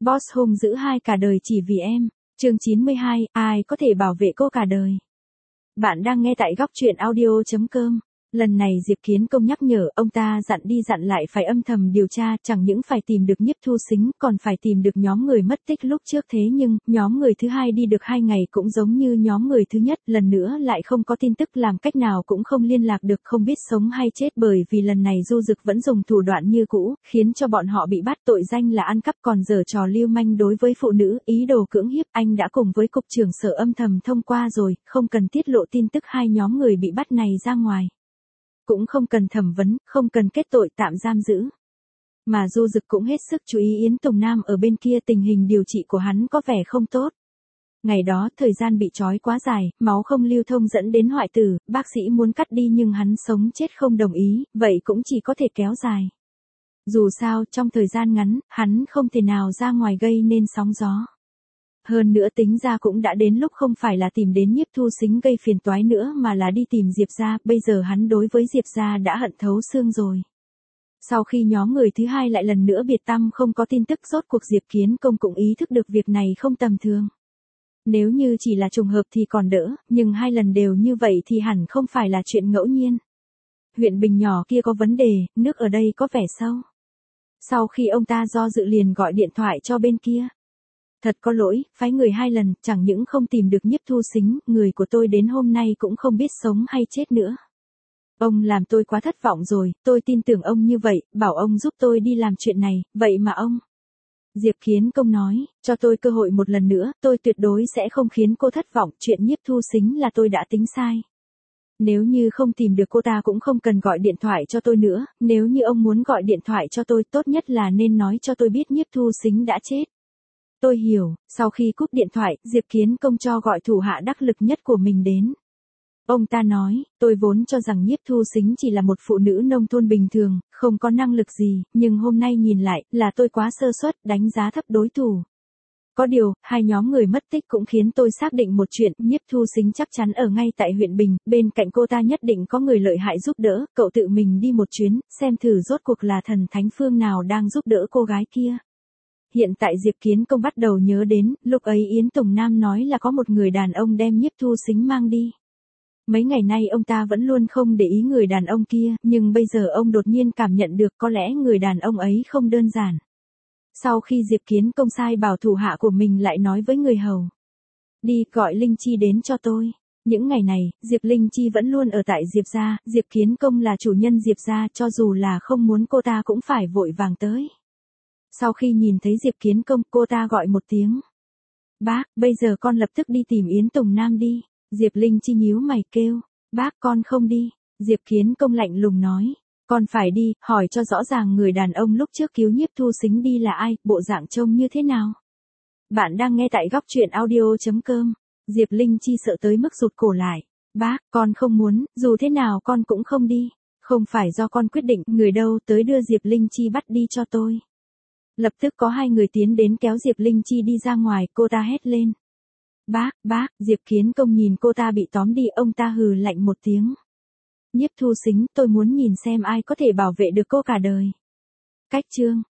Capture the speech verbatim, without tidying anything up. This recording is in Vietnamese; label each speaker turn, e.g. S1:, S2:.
S1: Boss hung dữ hai cả đời chỉ vì em. Chương chín mươi hai, ai có thể bảo vệ cô cả đời? Bạn đang nghe tại góc truyện audio chấm com. Lần này Diệp Kiến Công nhắc nhở, ông ta dặn đi dặn lại phải âm thầm điều tra, chẳng những phải tìm được Nhiếp Thu Sính, còn phải tìm được nhóm người mất tích lúc trước. Thế nhưng, nhóm người thứ hai đi được hai ngày cũng giống như nhóm người thứ nhất, lần nữa lại không có tin tức, làm cách nào cũng không liên lạc được, không biết sống hay chết, bởi vì lần này Du Dực vẫn dùng thủ đoạn như cũ, khiến cho bọn họ bị bắt, tội danh là ăn cắp còn giở trò lưu manh đối với phụ nữ, ý đồ cưỡng hiếp. Anh đã cùng với cục trưởng sở âm thầm thông qua rồi, không cần tiết lộ tin tức hai nhóm người bị bắt này ra ngoài. Cũng không cần thẩm vấn, không cần kết tội tạm giam giữ. Mà Du Dực cũng hết sức chú ý Yến Tùng Nam ở bên kia, tình hình điều trị của hắn có vẻ không tốt. Ngày đó, thời gian bị trói quá dài, máu không lưu thông dẫn đến hoại tử, bác sĩ muốn cắt đi nhưng hắn sống chết không đồng ý, vậy cũng chỉ có thể kéo dài. Dù sao, trong thời gian ngắn, hắn không thể nào ra ngoài gây nên sóng gió. Hơn nữa tính ra cũng đã đến lúc không phải là tìm đến Nhiếp Thu Sính gây phiền toái nữa mà là đi tìm Diệp gia, bây giờ hắn đối với Diệp gia đã hận thấu xương rồi. Sau khi nhóm người thứ hai lại lần nữa biệt tăm không có tin tức, rốt cuộc Diệp Kiến Công cũng ý thức được việc này không tầm thường. Nếu như chỉ là trùng hợp thì còn đỡ, nhưng hai lần đều như vậy thì hẳn không phải là chuyện ngẫu nhiên. Huyện Bình nhỏ kia có vấn đề, nước ở đây có vẻ sâu. Sau khi ông ta do dự liền gọi điện thoại cho bên kia. Thật có lỗi, phái người hai lần, chẳng những không tìm được Nhiếp Thu Sính, người của tôi đến hôm nay cũng không biết sống hay chết nữa. Ông làm tôi quá thất vọng rồi, tôi tin tưởng ông như vậy, bảo ông giúp tôi đi làm chuyện này, vậy mà ông... Diệp Kiến Công nói, cho tôi cơ hội một lần nữa, tôi tuyệt đối sẽ không khiến cô thất vọng, chuyện Nhiếp Thu Sính là tôi đã tính sai. Nếu như không tìm được cô ta cũng không cần gọi điện thoại cho tôi nữa, nếu như ông muốn gọi điện thoại cho tôi, tốt nhất là nên nói cho tôi biết Nhiếp Thu Sính đã chết. Tôi hiểu, sau khi cúp điện thoại, Diệp Kiến Công cho gọi thủ hạ đắc lực nhất của mình đến. Ông ta nói, tôi vốn cho rằng Nhiếp Thu Sính chỉ là một phụ nữ nông thôn bình thường, không có năng lực gì, nhưng hôm nay nhìn lại, là tôi quá sơ suất, đánh giá thấp đối thủ. Có điều, hai nhóm người mất tích cũng khiến tôi xác định một chuyện, Nhiếp Thu Sính chắc chắn ở ngay tại huyện Bình, bên cạnh cô ta nhất định có người lợi hại giúp đỡ, cậu tự mình đi một chuyến, xem thử rốt cuộc là thần thánh phương nào đang giúp đỡ cô gái kia. Hiện tại Diệp Kiến Công bắt đầu nhớ đến, lúc ấy Yến Tùng Nam nói là có một người đàn ông đem Nhiếp Thu Sính mang đi. Mấy ngày nay ông ta vẫn luôn không để ý người đàn ông kia, nhưng bây giờ ông đột nhiên cảm nhận được có lẽ người đàn ông ấy không đơn giản. Sau khi Diệp Kiến Công sai bảo thủ hạ của mình lại nói với người hầu. Đi, gọi Linh Chi đến cho tôi. Những ngày này, Diệp Linh Chi vẫn luôn ở tại Diệp gia, Diệp Kiến Công là chủ nhân Diệp gia, cho dù là không muốn cô ta cũng phải vội vàng tới. Sau khi nhìn thấy Diệp Kiến Công, cô ta gọi một tiếng. Bác, bây giờ con lập tức đi tìm Yến Tùng Nam đi. Diệp Linh Chi nhíu mày kêu. Bác, con không đi. Diệp Kiến Công lạnh lùng nói. Con phải đi, hỏi cho rõ ràng người đàn ông lúc trước cứu Nhiếp Thu Sính đi là ai, bộ dạng trông như thế nào. Bạn đang nghe tại góc truyện audio chấm com. Diệp Linh Chi sợ tới mức rụt cổ lại. Bác, con không muốn, dù thế nào con cũng không đi. Không phải do con quyết định, người đâu tới đưa Diệp Linh Chi bắt đi cho tôi. Lập tức có hai người tiến đến kéo Diệp Linh Chi đi ra ngoài, cô ta hét lên. Bác, bác, Diệp Kiến Công nhìn cô ta bị tóm đi, ông ta hừ lạnh một tiếng. Nhiếp Thu Sính, tôi muốn nhìn xem ai có thể bảo vệ được cô cả đời. Cách chương.